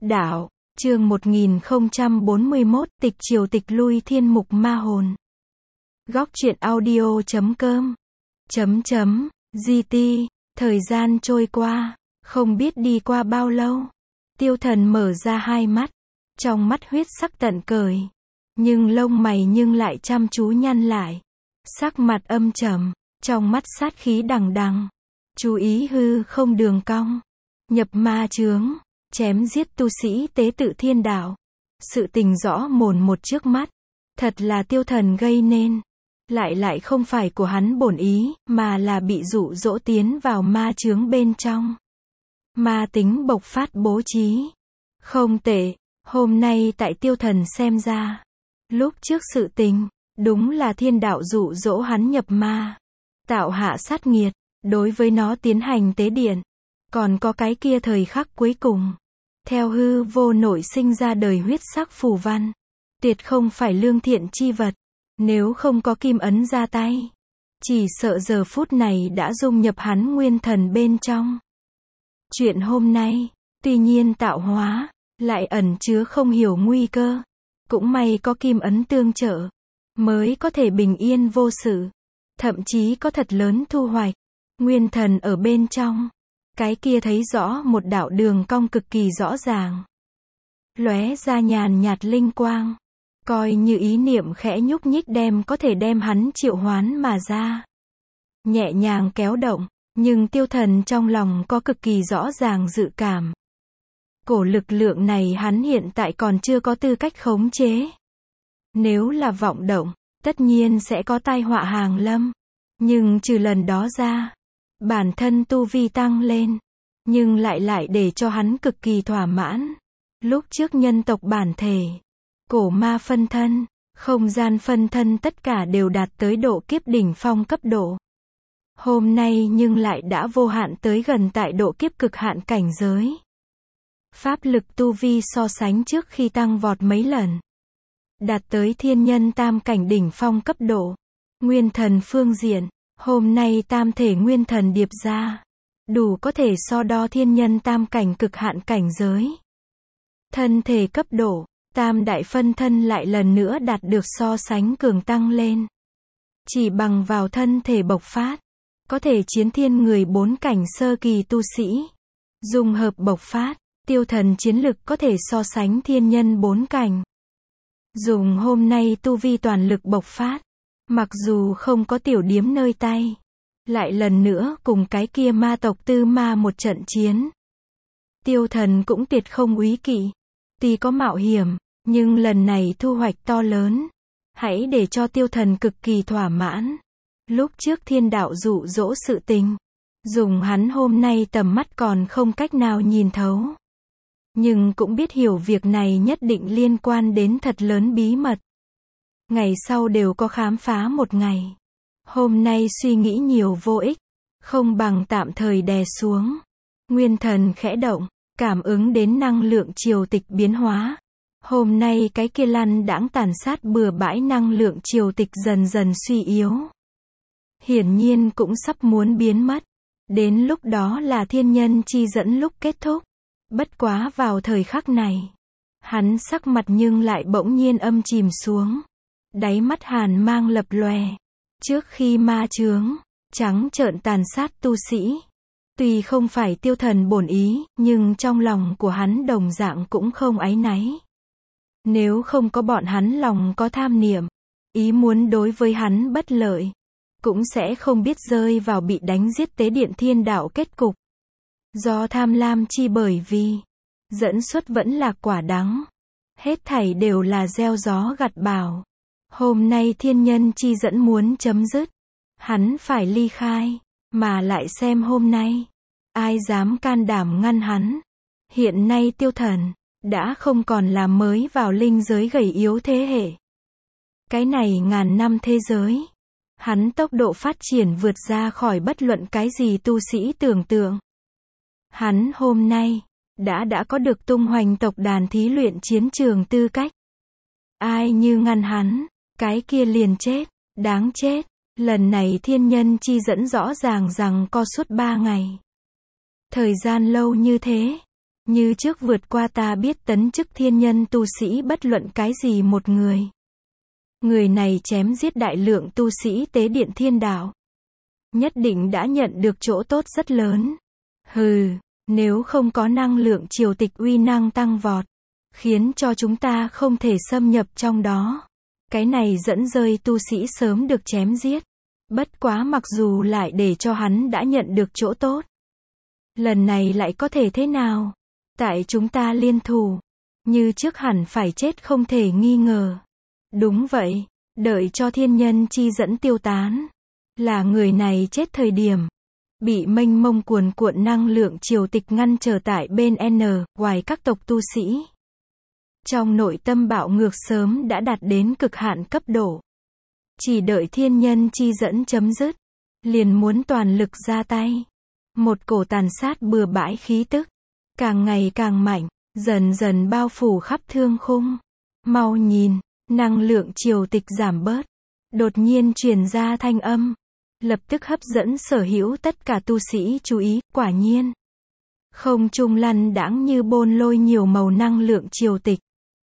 Đạo, chương 1041, tịch triều tịch lui thiên mục ma hồn. Góc truyện audio.com GT, thời gian trôi qua, không biết đi qua bao lâu. Tiêu Thần mở ra hai mắt, trong mắt huyết sắc tận cởi, nhưng lông mày lại chăm chú nhăn lại. Sắc mặt âm trầm, trong mắt sát khí đằng đằng. Chú ý hư không đường cong, nhập ma chướng, chém giết tu sĩ tế tự thiên đạo. Sự tình rõ mồn một trước mắt, thật là Tiêu Thần gây nên. Lại không phải của hắn bổn ý, mà là bị dụ dỗ tiến vào ma chướng bên trong. Ma tính bộc phát bố trí. Không tệ, hôm nay tại Tiêu Thần xem ra, lúc trước sự tình, đúng là thiên đạo dụ dỗ hắn nhập ma, tạo hạ sát nghiệt, đối với nó tiến hành tế điện. Còn có cái kia thời khắc cuối cùng, theo hư vô nội sinh ra đời huyết sắc phù văn, tuyệt không phải lương thiện chi vật. Nếu không có kim ấn ra tay, chỉ sợ giờ phút này đã dung nhập hắn nguyên thần bên trong. Chuyện hôm nay, tuy nhiên tạo hóa, lại ẩn chứa không hiểu nguy cơ. Cũng may có kim ấn tương trợ, mới có thể bình yên vô sự. Thậm chí có thật lớn thu hoạch. Nguyên thần ở bên trong, cái kia thấy rõ một đạo đường cong cực kỳ rõ ràng, lóe ra nhàn nhạt linh quang. Coi như ý niệm khẽ nhúc nhích có thể đem hắn triệu hoán mà ra. Nhẹ nhàng kéo động, nhưng Tiêu Thần trong lòng có cực kỳ rõ ràng dự cảm. Cổ lực lượng này hắn hiện tại còn chưa có tư cách khống chế. Nếu là vọng động, tất nhiên sẽ có tai họa hàng lâm. Nhưng trừ lần đó ra, bản thân tu vi tăng lên, nhưng lại để cho hắn cực kỳ thỏa mãn. Lúc trước nhân tộc bản thể, cổ ma phân thân, không gian phân thân tất cả đều đạt tới độ kiếp đỉnh phong cấp độ. Hôm nay nhưng lại đã vô hạn tới gần tại độ kiếp cực hạn cảnh giới. Pháp lực tu vi so sánh trước khi tăng vọt mấy lần. Đạt tới thiên nhân tam cảnh đỉnh phong cấp độ. Nguyên thần phương diện, hôm nay tam thể nguyên thần điệp ra, đủ có thể so đo thiên nhân tam cảnh cực hạn cảnh giới. Thân thể cấp độ, tam đại phân thân lại lần nữa đạt được so sánh cường tăng lên. Chỉ bằng vào thân thể bộc phát, có thể chiến thiên người bốn cảnh sơ kỳ tu sĩ. Dung hợp bộc phát, Tiêu Thần chiến lực có thể so sánh thiên nhân bốn cảnh. Dùng hôm nay tu vi toàn lực bộc phát, mặc dù không có tiểu điếm nơi tay, lại lần nữa cùng cái kia ma tộc tư ma một trận chiến. Tiêu Thần cũng tuyệt không úy kỵ. Tuy có mạo hiểm, nhưng lần này thu hoạch to lớn. Hãy để cho Tiêu Thần cực kỳ thỏa mãn. Lúc trước thiên đạo dụ dỗ sự tình, dùng hắn hôm nay tầm mắt còn không cách nào nhìn thấu. Nhưng cũng biết hiểu việc này nhất định liên quan đến thật lớn bí mật. Ngày sau đều có khám phá một ngày. Hôm nay suy nghĩ nhiều vô ích, không bằng tạm thời đè xuống. Nguyên thần khẽ động, cảm ứng đến năng lượng triều tịch biến hóa. Hôm nay cái kia lăn đãng tàn sát bừa bãi năng lượng triều tịch dần dần suy yếu. Hiển nhiên cũng sắp muốn biến mất. Đến lúc đó là thiên nhân chi dẫn lúc kết thúc. Bất quá vào thời khắc này, hắn sắc mặt nhưng lại bỗng nhiên âm chìm xuống. Đáy mắt hàn mang lập lòe. Trước khi ma chướng, trắng trợn tàn sát tu sĩ. Tuy không phải Tiêu Thần bổn ý, nhưng trong lòng của hắn đồng dạng cũng không áy náy. Nếu không có bọn hắn lòng có tham niệm, ý muốn đối với hắn bất lợi, cũng sẽ không biết rơi vào bị đánh giết tế điện thiên đạo kết cục. Do tham lam chi bởi vì, dẫn xuất vẫn là quả đắng. Hết thảy đều là gieo gió gặt bão. Hôm nay thiên nhân chi dẫn muốn chấm dứt, hắn phải ly khai, mà lại xem hôm nay, ai dám can đảm ngăn hắn. Hiện nay Tiêu Thần đã không còn là mới vào linh giới gầy yếu thế hệ. Cái này ngàn năm thế giới, hắn tốc độ phát triển vượt ra khỏi bất luận cái gì tu sĩ tưởng tượng. Hắn hôm nay đã có được tung hoành tộc đàn thí luyện chiến trường tư cách. Ai như ngăn hắn, cái kia liền chết, đáng chết. Lần này thiên nhân chi dẫn rõ ràng rằng co suốt 3 ngày. Thời gian lâu như thế, Như trước vượt qua ta biết tấn chức thiên nhân tu sĩ bất luận cái gì một người. Người này chém giết đại lượng tu sĩ tế điện thiên đạo. Nhất định đã nhận được chỗ tốt rất lớn. Hừ, nếu không có năng lượng triều tịch uy năng tăng vọt, khiến cho chúng ta không thể xâm nhập trong đó. Cái này dẫn rơi tu sĩ sớm được chém giết. Bất quá mặc dù lại để cho hắn đã nhận được chỗ tốt. Lần này lại có thể thế nào? Tại chúng ta liên thủ. Như trước hẳn phải chết không thể nghi ngờ. Đúng vậy, đợi cho thiên nhân chi dẫn tiêu tán. Là người này chết thời điểm. Bị mênh mông cuồn cuộn năng lượng triều tịch ngăn trở tại bên ngoài các tộc tu sĩ. Trong nội tâm bạo ngược sớm đã đạt đến cực hạn cấp độ. Chỉ đợi thiên nhân chi dẫn chấm dứt. Liền muốn toàn lực ra tay. Một cổ tàn sát bừa bãi khí tức. Càng ngày càng mạnh. Dần dần bao phủ khắp thương khung. Mau nhìn. Năng lượng triều tịch giảm bớt. Đột nhiên truyền ra thanh âm. Lập tức hấp dẫn sở hữu tất cả tu sĩ chú ý. Quả nhiên. Không trung lăn đãng như bôn lôi nhiều màu năng lượng triều tịch.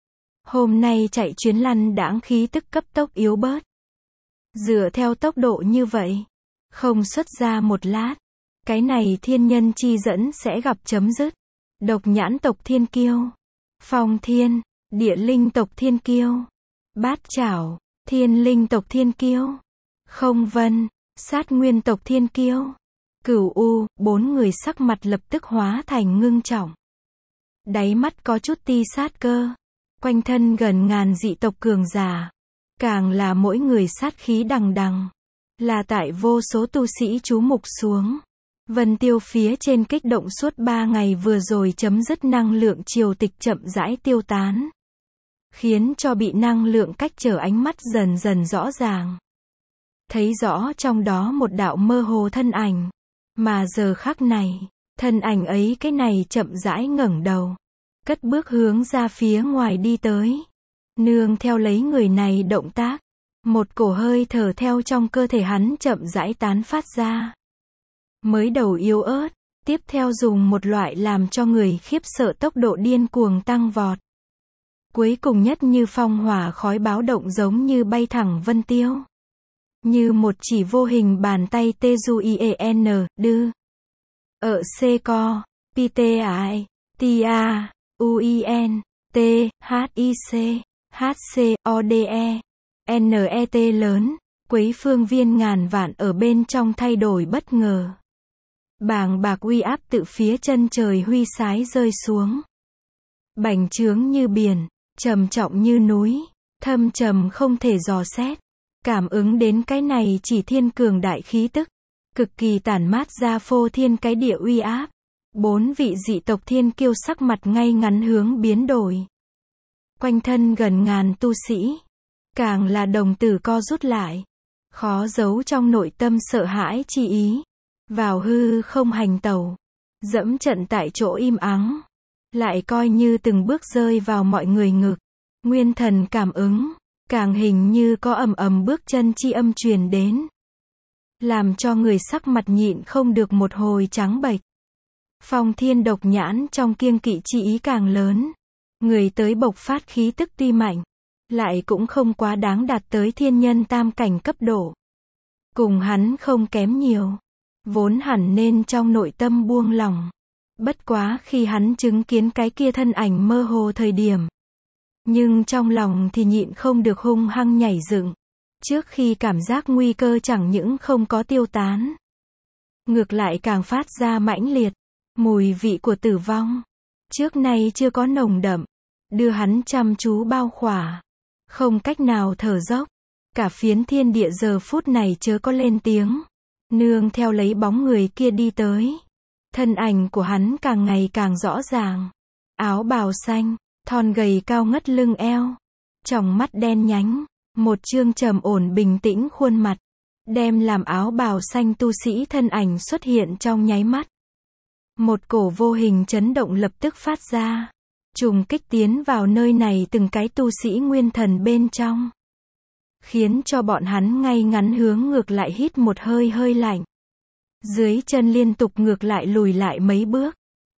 Hôm nay chạy chuyến lăn đãng khí tức cấp tốc yếu bớt. Dựa theo tốc độ như vậy. Không xuất ra một lát. Cái này thiên nhân chi dẫn sẽ gặp chấm dứt. Độc nhãn tộc thiên kiêu. Phong thiên. Địa linh tộc thiên kiêu. Bát chảo. Thiên linh tộc thiên kiêu. Không vân. Sát nguyên tộc thiên kiêu. Cửu U. 4 người sắc mặt lập tức hóa thành ngưng trọng. Đáy mắt có chút ti sát cơ. Quanh thân gần ngàn dị tộc cường giả. Càng là mỗi người sát khí đằng đằng. Là tại vô số tu sĩ chú mục xuống. Vân Tiêu phía trên kích động suốt 3 ngày vừa rồi chấm dứt năng lượng triều tịch chậm rãi tiêu tán. Khiến cho bị năng lượng cách trở ánh mắt dần dần rõ ràng. Thấy rõ trong đó một đạo mơ hồ thân ảnh. Mà giờ khắc này, thân ảnh ấy cái này chậm rãi ngẩng đầu. Cất bước hướng ra phía ngoài đi tới. Nương theo lấy người này động tác. Một cổ hơi thở theo trong cơ thể hắn chậm rãi tán phát ra. Mới đầu yếu ớt, tiếp theo dùng một loại làm cho người khiếp sợ tốc độ điên cuồng tăng vọt. Cuối cùng nhất như phong hỏa khói báo động giống như bay thẳng Vân Tiêu. Như một chỉ vô hình bàn tay TUIEN, đưa. Ở C-co, PTI, TIA, UIN, T, HIC, HCODE, NET lớn, quấy phương viên ngàn vạn ở bên trong thay đổi bất ngờ. Bàng bạc uy áp tự phía chân trời huy sái rơi xuống. Bành trướng như biển, trầm trọng như núi, thâm trầm không thể dò xét. Cảm ứng đến cái này chỉ thiên cường đại khí tức. Cực kỳ tản mát ra phô thiên cái địa uy áp. 4 vị dị tộc thiên kiêu sắc mặt ngay ngắn hướng biến đổi. Quanh thân gần ngàn tu sĩ. Càng là đồng tử co rút lại. Khó giấu trong nội tâm sợ hãi chi ý. Vào hư không hành tẩu. Dẫm trận tại chỗ im ắng. Lại coi như từng bước rơi vào mọi người ngực. Nguyên thần cảm ứng. Càng hình như có ầm ầm bước chân chi âm truyền đến. Làm cho người sắc mặt nhịn không được một hồi trắng bệch. Phong thiên độc nhãn trong kiêng kỵ chi ý càng lớn. Người tới bộc phát khí tức tuy mạnh. Lại cũng không quá đáng đạt tới thiên nhân tam cảnh cấp độ. Cùng hắn không kém nhiều. Vốn hẳn nên trong nội tâm buông lỏng. Bất quá khi hắn chứng kiến cái kia thân ảnh mơ hồ thời điểm. Nhưng trong lòng thì nhịn không được hung hăng nhảy dựng. Trước khi cảm giác nguy cơ chẳng những không có tiêu tán. Ngược lại càng phát ra mãnh liệt. Mùi vị của tử vong. Trước nay chưa có nồng đậm. Đưa hắn chăm chú bao khỏa. Không cách nào thở dốc. Cả phiến thiên địa giờ phút này chớ có lên tiếng. Nương theo lấy bóng người kia đi tới. Thân ảnh của hắn càng ngày càng rõ ràng. Áo bào xanh, thon gầy cao ngất lưng eo. Tròng mắt đen nhánh. Một trương trầm ổn bình tĩnh khuôn mặt. Đem làm áo bào xanh tu sĩ thân ảnh xuất hiện trong nháy mắt. Một cổ vô hình chấn động lập tức phát ra. Trùng kích tiến vào nơi này từng cái tu sĩ nguyên thần bên trong. Khiến cho bọn hắn ngay ngắn hướng ngược lại hít một hơi hơi lạnh. Dưới chân liên tục ngược lại lùi lại mấy bước.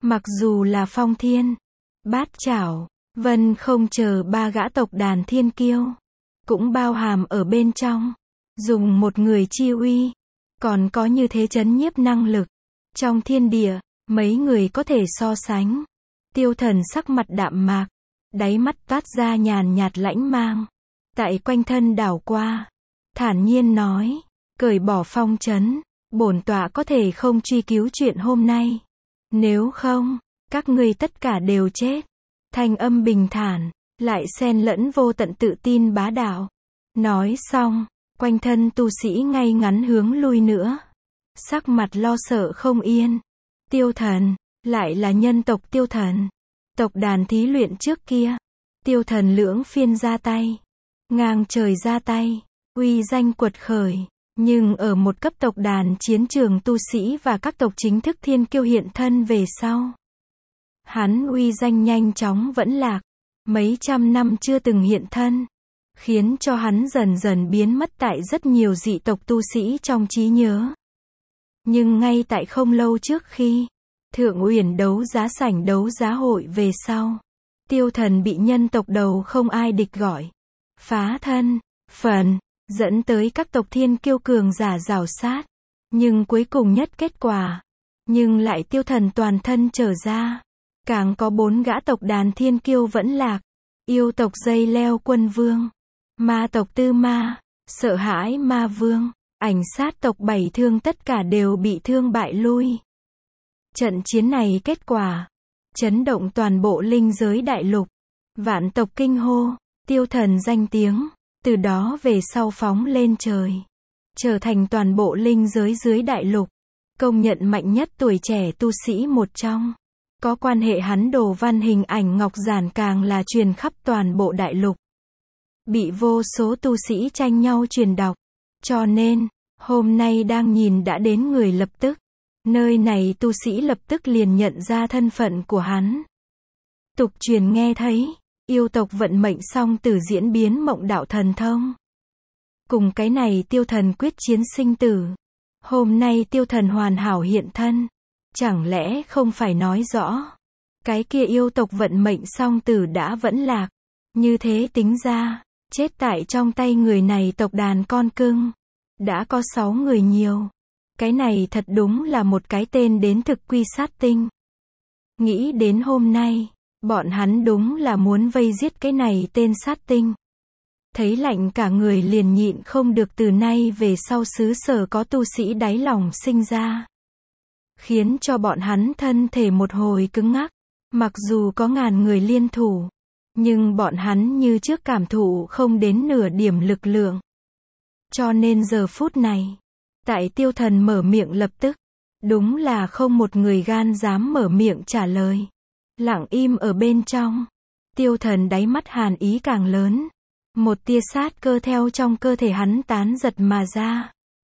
Mặc dù là Phong Thiên, Bát Chảo, Vân Không chờ ba gã tộc đàn thiên kiêu, cũng bao hàm ở bên trong. Dùng một người chi uy, còn có như thế chấn nhiếp năng lực. Trong thiên địa, mấy người có thể so sánh. Tiêu Thần sắc mặt đạm mạc, đáy mắt toát ra nhàn nhạt lãnh mang. Tại quanh thân đảo qua, thản nhiên nói, cởi bỏ phong trấn, bổn tọa có thể không truy cứu chuyện hôm nay. Nếu không, các ngươi tất cả đều chết. Thanh âm bình thản, lại xen lẫn vô tận tự tin bá đạo. Nói xong, quanh thân tu sĩ ngay ngắn hướng lui nữa. Sắc mặt lo sợ không yên. Tiêu Thần, lại là nhân tộc Tiêu Thần. Tộc đàn thí luyện trước kia. Tiêu Thần lưỡng phiên ra tay. Ngang trời ra tay. Uy danh quật khởi. Nhưng ở một cấp tộc đàn chiến trường tu sĩ và các tộc chính thức thiên kiêu hiện thân về sau. Hắn uy danh nhanh chóng vẫn lạc. Mấy trăm năm chưa từng hiện thân. Khiến cho hắn dần dần biến mất tại rất nhiều dị tộc tu sĩ trong trí nhớ. Nhưng ngay tại không lâu trước khi Thượng Uyển đấu giá sảnh đấu giá hội về sau, Tiêu Thần bị nhân tộc đầu không ai địch gọi, phá thân, phần, dẫn tới các tộc thiên kiêu cường giả rào sát. Nhưng cuối cùng nhất kết quả, nhưng lại Tiêu Thần toàn thân trở ra. Càng có 4 gã tộc đàn thiên kiêu vẫn lạc. Yêu tộc Dây Leo Quân Vương, ma tộc Tư Ma, Sợ Hãi Ma Vương, Ảnh Sát tộc Bảy Thương tất cả đều bị thương bại lui. Trận chiến này kết quả, chấn động toàn bộ linh giới đại lục. Vạn tộc kinh hô, Tiêu Thần danh tiếng, từ đó về sau phóng lên trời. Trở thành toàn bộ linh giới dưới đại lục, công nhận mạnh nhất tuổi trẻ tu sĩ một trong. Có quan hệ hắn đồ văn hình ảnh ngọc giản càng là truyền khắp toàn bộ đại lục. Bị vô số tu sĩ tranh nhau truyền đọc. Cho nên, hôm nay đang nhìn đã đến người lập tức. Nơi này tu sĩ lập tức liền nhận ra thân phận của hắn. Tục truyền nghe thấy, yêu tộc vận mệnh song tử diễn biến mộng đạo thần thông. Cùng cái này Tiêu Thần quyết chiến sinh tử. Hôm nay Tiêu Thần hoàn hảo hiện thân. Chẳng lẽ không phải nói rõ, cái kia yêu tộc vận mệnh song tử đã vẫn lạc. Như thế tính ra, chết tại trong tay người này tộc đàn con cưng. Đã có 6 người nhiều. Cái này thật đúng là một cái tên đến thực quy sát tinh. Nghĩ đến hôm nay, bọn hắn đúng là muốn vây giết cái này tên sát tinh. Thấy lạnh cả người liền nhịn không được từ nay về sau xứ sở có tu sĩ đáy lòng sinh ra. Khiến cho bọn hắn thân thể một hồi cứng ngắc. Mặc dù có ngàn người liên thủ, nhưng bọn hắn như trước cảm thụ không đến nửa điểm lực lượng. Cho nên giờ phút này, tại Tiêu Thần mở miệng lập tức, đúng là không một người gan dám mở miệng trả lời. Lặng im ở bên trong, Tiêu Thần đáy mắt hàn ý càng lớn. Một tia sát cơ theo trong cơ thể hắn tán giật mà ra.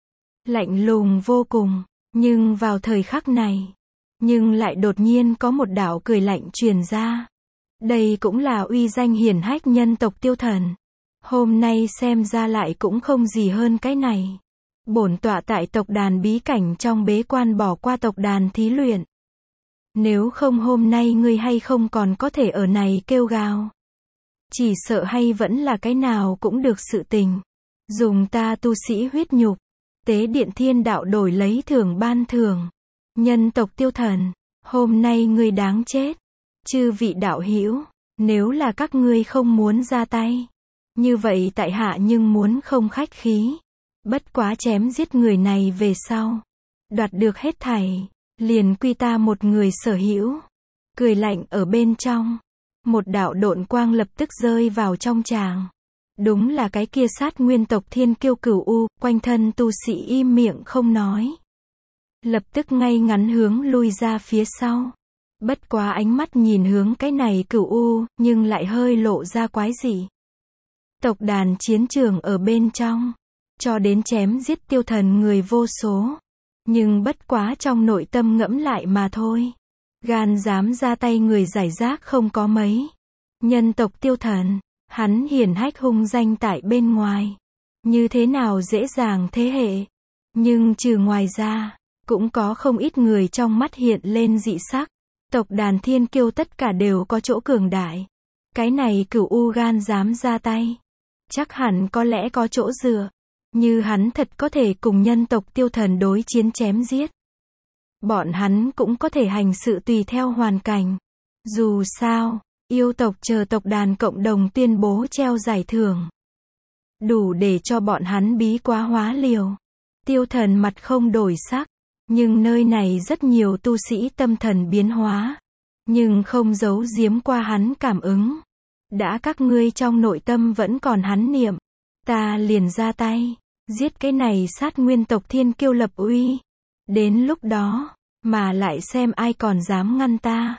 Lạnh lùng vô cùng, nhưng vào thời khắc này, nhưng lại đột nhiên có một đạo cười lạnh truyền ra. Đây cũng là uy danh hiển hách nhân tộc Tiêu Thần. Hôm nay xem ra lại cũng không gì hơn cái này. Bổn tọa tại tộc đàn bí cảnh trong bế quan bỏ qua tộc đàn thí luyện. Nếu không hôm nay ngươi hay không còn có thể ở này kêu gào. Chỉ sợ hay vẫn là cái nào cũng được sự tình. Dùng ta tu sĩ huyết nhục, tế điện thiên đạo đổi lấy thưởng ban thưởng. Nhân tộc Tiêu Thần, hôm nay ngươi đáng chết. Chư vị đạo hữu, nếu là các ngươi không muốn ra tay, như vậy tại hạ nhưng muốn không khách khí. Bất quá chém giết người này về sau, đoạt được hết thảy, liền quy ta một người sở hữu. Cười lạnh ở bên trong, một đạo độn quang lập tức rơi vào trong tràng. Đúng là cái kia sát nguyên tộc thiên kiêu Cửu U, quanh thân tu sĩ im miệng không nói. Lập tức ngay ngắn hướng lui ra phía sau. Bất quá ánh mắt nhìn hướng cái này Cửu U, nhưng lại hơi lộ ra quái dị. Tộc đàn chiến trường ở bên trong, cho đến chém giết Tiêu Thần người vô số. Nhưng bất quá trong nội tâm ngẫm lại mà thôi. Gan dám ra tay người giải rác không có mấy. Nhân tộc Tiêu Thần, hắn hiển hách hung danh tại bên ngoài. Như thế nào dễ dàng thế hệ. Nhưng trừ ngoài ra, cũng có không ít người trong mắt hiện lên dị sắc. Tộc đàn thiên kiêu tất cả đều có chỗ cường đại. Cái này Cửu U gan dám ra tay. Chắc hẳn có lẽ có chỗ dựa. Như hắn thật có thể cùng nhân tộc Tiêu Thần đối chiến chém giết. Bọn hắn cũng có thể hành sự tùy theo hoàn cảnh. Dù sao, yêu tộc chờ tộc đàn cộng đồng tuyên bố treo giải thưởng. Đủ để cho bọn hắn bí quá hóa liều. Tiêu Thần mặt không đổi sắc. Nhưng nơi này rất nhiều tu sĩ tâm thần biến hóa. Nhưng không giấu giếm qua hắn cảm ứng. Đã các ngươi trong nội tâm vẫn còn hắn niệm. Ta liền ra tay. Giết cái này sát nguyên tộc thiên kiêu lập uy. Đến lúc đó, mà lại xem ai còn dám ngăn ta.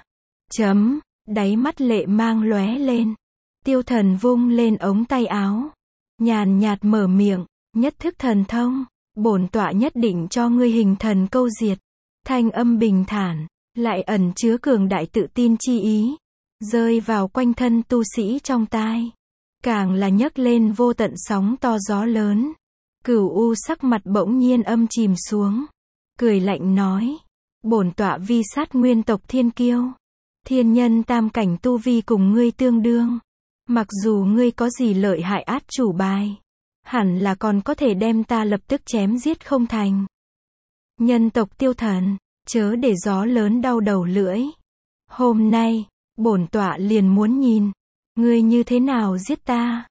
Đáy mắt lệ mang lóe lên. Tiêu Thần vung lên ống tay áo. Nhàn nhạt mở miệng, nhất thức thần thông. Bổn tọa nhất định cho ngươi hình thần câu diệt. Thanh âm bình thản, lại ẩn chứa cường đại tự tin chi ý. Rơi vào quanh thân tu sĩ trong tai. Càng là nhấc lên vô tận sóng to gió lớn. Cửu U sắc mặt bỗng nhiên âm chìm xuống. Cười lạnh nói. Bổn tọa vi sát nguyên tộc thiên kiêu. Thiên nhân tam cảnh tu vi cùng ngươi tương đương. Mặc dù ngươi có gì lợi hại át chủ bài. Hẳn là còn có thể đem ta lập tức chém giết không thành. Nhân tộc Tiêu Thần, chớ để gió lớn đau đầu lưỡi. Hôm nay, bổn tọa liền muốn nhìn. Ngươi như thế nào giết ta?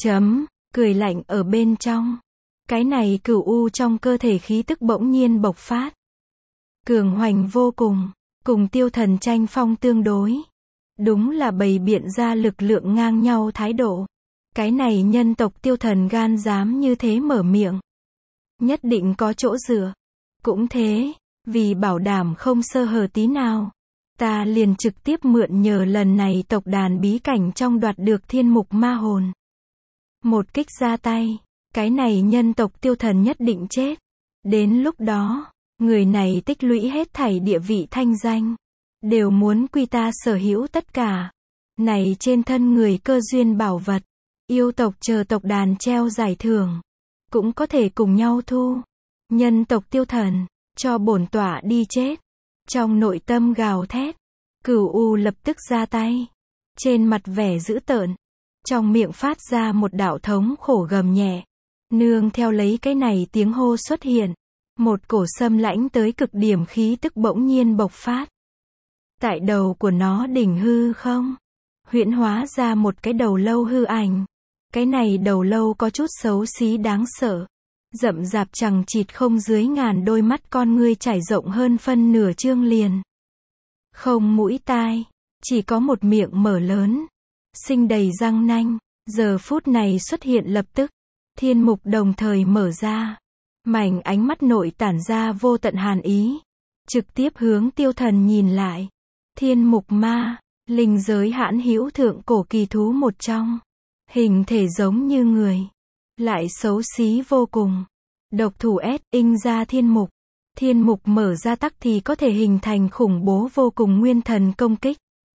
Cười lạnh ở bên trong. Cái này Cửu U trong cơ thể khí tức bỗng nhiên bộc phát. Cường hoành vô cùng, cùng Tiêu Thần tranh phong tương đối. Đúng là bày biện ra lực lượng ngang nhau thái độ. Cái này nhân tộc Tiêu Thần gan dám như thế mở miệng. Nhất định có chỗ dựa. Cũng thế, vì bảo đảm không sơ hở tí nào. Ta liền trực tiếp mượn nhờ lần này tộc đàn bí cảnh trong đoạt được thiên mục ma hồn. Một kích ra tay. Cái này nhân tộc Tiêu Thần nhất định chết. Đến lúc đó, người này tích lũy hết thảy địa vị thanh danh. Đều muốn quy ta sở hữu tất cả. Này trên thân người cơ duyên bảo vật. Yêu tộc chờ tộc đàn treo giải thưởng. Cũng có thể cùng nhau thu. Nhân tộc Tiêu Thần, cho bổn tọa đi chết. Trong nội tâm gào thét. Cửu U lập tức ra tay. Trên mặt vẻ dữ tợn. Trong miệng phát ra một đạo thống khổ gầm nhẹ. Nương theo lấy cái này tiếng hô xuất hiện. Một cổ xâm lãnh tới cực điểm khí tức bỗng nhiên bộc phát. Tại đầu của nó đỉnh hư không. Huyễn hóa ra một cái đầu lâu hư ảnh. Cái này đầu lâu có chút xấu xí đáng sợ. Rậm rạp chằng chịt không dưới ngàn đôi mắt con ngươi trải rộng hơn phân nửa trương liền. Không mũi tai. Chỉ có một miệng mở lớn. Sinh đầy răng nanh. Giờ phút này xuất hiện lập tức. Thiên mục đồng thời mở ra. Mảnh ánh mắt nội tản ra vô tận hàn ý. Trực tiếp hướng Tiêu Thần nhìn lại. Thiên mục ma. Linh giới hãn hữu thượng cổ kỳ thú một trong. Hình thể giống như người. Lại xấu xí vô cùng. Độc thủ inh ra thiên mục. Thiên mục mở ra tắc thì có thể hình thành khủng bố vô cùng nguyên thần công kích.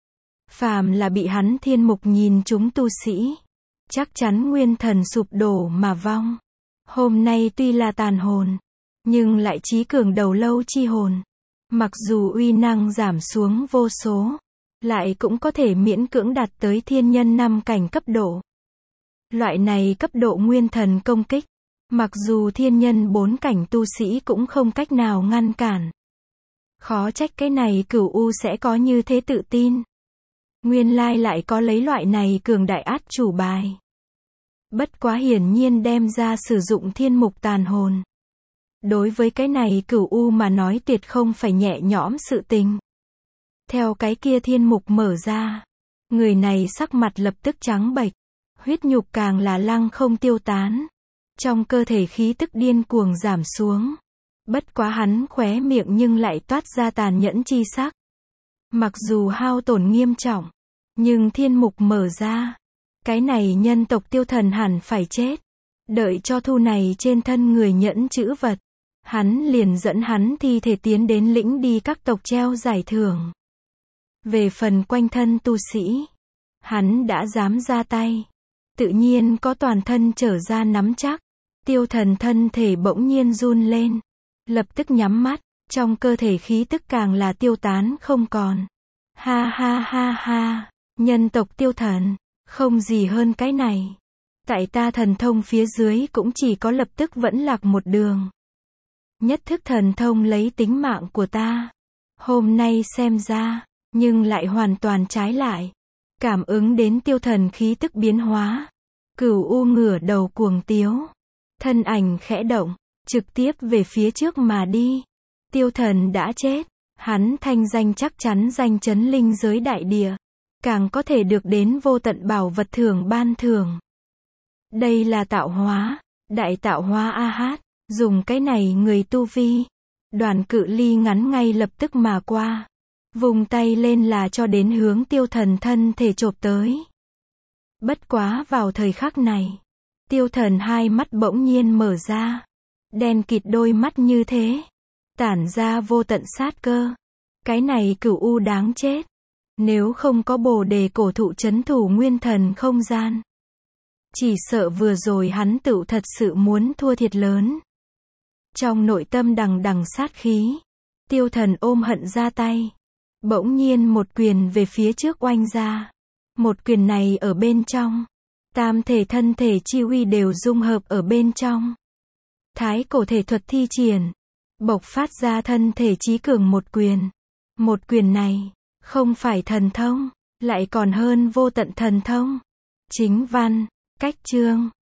Phàm là bị hắn thiên mục nhìn chúng tu sĩ. Chắc chắn nguyên thần sụp đổ mà vong. Hôm nay tuy là tàn hồn. Nhưng lại trí cường đầu lâu chi hồn. Mặc dù uy năng giảm xuống vô số. Lại cũng có thể miễn cưỡng đạt tới thiên nhân 5 cảnh cấp độ. Loại này cấp độ nguyên thần công kích. Mặc dù thiên nhân 4 cảnh tu sĩ cũng không cách nào ngăn cản. Khó trách cái này Cửu U sẽ có như thế tự tin. Nguyên lai lại có lấy loại này cường đại át chủ bài. Bất quá hiển nhiên đem ra sử dụng thiên mục tàn hồn. Đối với cái này Cửu U mà nói tuyệt không phải nhẹ nhõm sự tình. Theo cái kia thiên mục mở ra. Người này sắc mặt lập tức trắng bệch. Huyết nhục càng là lăng không tiêu tán. Trong cơ thể khí tức điên cuồng giảm xuống. Bất quá hắn khóe miệng nhưng lại toát ra tàn nhẫn chi sắc. Mặc dù hao tổn nghiêm trọng. Nhưng thiên mục mở ra. Cái này nhân tộc Tiêu Thần hẳn phải chết. Đợi cho thu này trên thân người nhẫn chữ vật. Hắn liền dẫn hắn thi thể tiến đến lĩnh đi các tộc treo giải thưởng. Về phần quanh thân tu sĩ. Hắn đã dám ra tay. Tự nhiên có toàn thân trở ra nắm chắc. Tiêu Thần thân thể bỗng nhiên run lên. Lập tức nhắm mắt. Trong cơ thể khí tức càng là tiêu tán không còn. Ha ha ha ha, nhân tộc tiêu thần, không gì hơn cái này. Tại ta thần thông phía dưới cũng chỉ có lập tức vẫn lạc một đường. Nhất thức thần thông lấy tính mạng của ta. Hôm nay xem ra, nhưng lại hoàn toàn trái lại. Cảm ứng đến tiêu thần khí tức biến hóa. Cửu U ngửa đầu cuồng tiếu. Thân ảnh khẽ động, trực tiếp về phía trước mà đi. Tiêu thần đã chết. Hắn thanh danh chắc chắn danh chấn linh giới đại địa. Càng có thể được đến vô tận bảo vật thưởng ban thưởng. Đây là tạo hóa, đại tạo hóa A Hát. Dùng cái này người tu vi. Đoàn cự ly ngắn ngay lập tức mà qua. Vùng tay lên là cho đến hướng tiêu thần thân thể chộp tới. Bất quá vào thời khắc này. Tiêu thần hai mắt bỗng nhiên mở ra. Đen kịt đôi mắt như thế. Tản ra vô tận sát cơ. Cái này Cửu U đáng chết. Nếu không có Bồ Đề cổ thụ trấn thủ nguyên thần không gian. Chỉ sợ vừa rồi hắn tựu thật sự muốn thua thiệt lớn. Trong nội tâm đằng đằng sát khí. Tiêu thần ôm hận ra tay. Bỗng nhiên một quyền về phía trước oanh ra. Một quyền này ở bên trong. Tam thể thân thể chi uy đều dung hợp ở bên trong. Thái cổ thể thuật thi triển. Bộc phát ra thân thể chí cường một quyền. Một quyền này, không phải thần thông, lại còn hơn vô tận thần thông. Chính văn, cách chương.